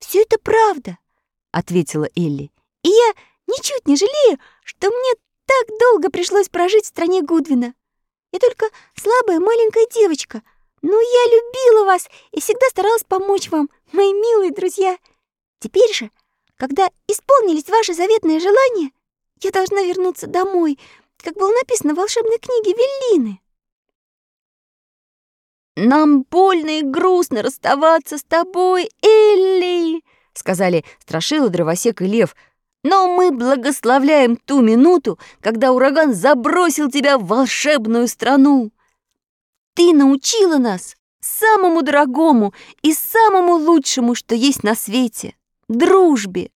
все это правда», — ответила Элли. «И я ничуть не жалею, что мне так долго пришлось прожить в стране Гудвина. Я только слабая маленькая девочка, но я любила вас и всегда старалась помочь вам, мои милые друзья. Теперь же, когда исполнились ваши заветные желания, я должна вернуться домой, как было написано в волшебной книге Веллины». «Нам больно и грустно расставаться с тобой, Элли», — сказали Страшила, Дровосек и Лев. «Но мы благословляем ту минуту, когда ураган забросил тебя в волшебную страну. Ты научила нас самому дорогому и самому лучшему, что есть на свете — дружбе».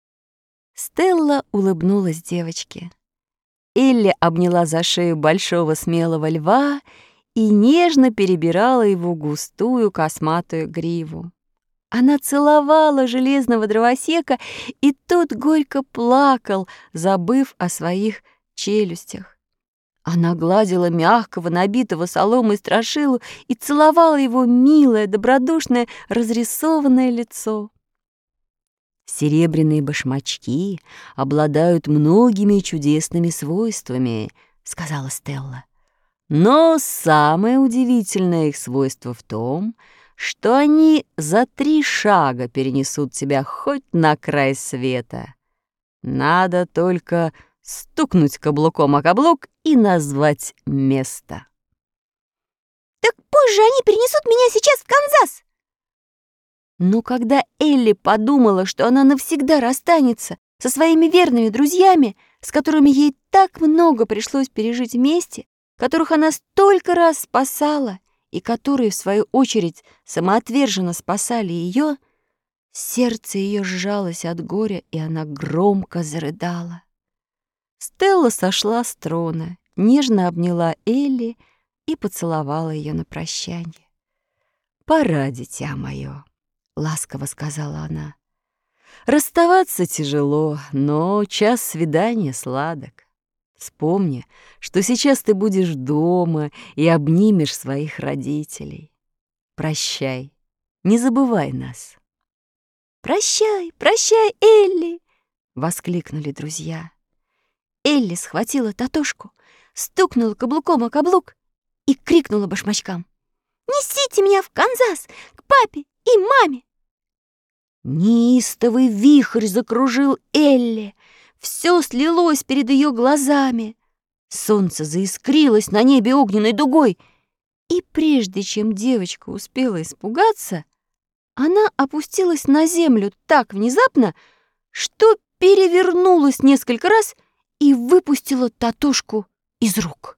Стелла улыбнулась девочке. Элли обняла за шею большого смелого льва и нежно перебирала его густую косматую гриву. Она целовала железного дровосека, и тот горько плакал, забыв о своих челюстях. Она гладила мягкого, набитого соломой Страшилу и целовала его милое, добродушное, разрисованное лицо. «Серебряные башмачки обладают многими чудесными свойствами», — сказала Стелла. «Но самое удивительное их свойство в том, что они за 3 шага перенесут тебя хоть на край света. Надо только стукнуть каблуком о каблук и назвать место». «Так позже они перенесут меня сейчас в Канзас!» Но когда Элли подумала, что она навсегда расстанется со своими верными друзьями, с которыми ей так много пришлось пережить вместе, которых она столько раз спасала и которые, в свою очередь, самоотверженно спасали ее, сердце ее сжалось от горя, и она громко зарыдала. Стелла сошла с трона, нежно обняла Элли и поцеловала ее на прощанье. «Пора, дитя мое», — ласково сказала она. «Расставаться тяжело, но час свидания сладок. Вспомни, что сейчас ты будешь дома и обнимешь своих родителей. Прощай, не забывай нас». «Прощай, прощай, Элли!» — воскликнули друзья. Элли схватила Татошку, стукнула каблуком о каблук и крикнула башмачкам: «Несите меня в Канзас, к папе и маме!» Неистовый вихрь закружил Элли, все слилось перед ее глазами. Солнце заискрилось на небе огненной дугой, и прежде чем девочка успела испугаться, она опустилась на землю так внезапно, что перевернулась несколько раз и выпустила Татошку из рук.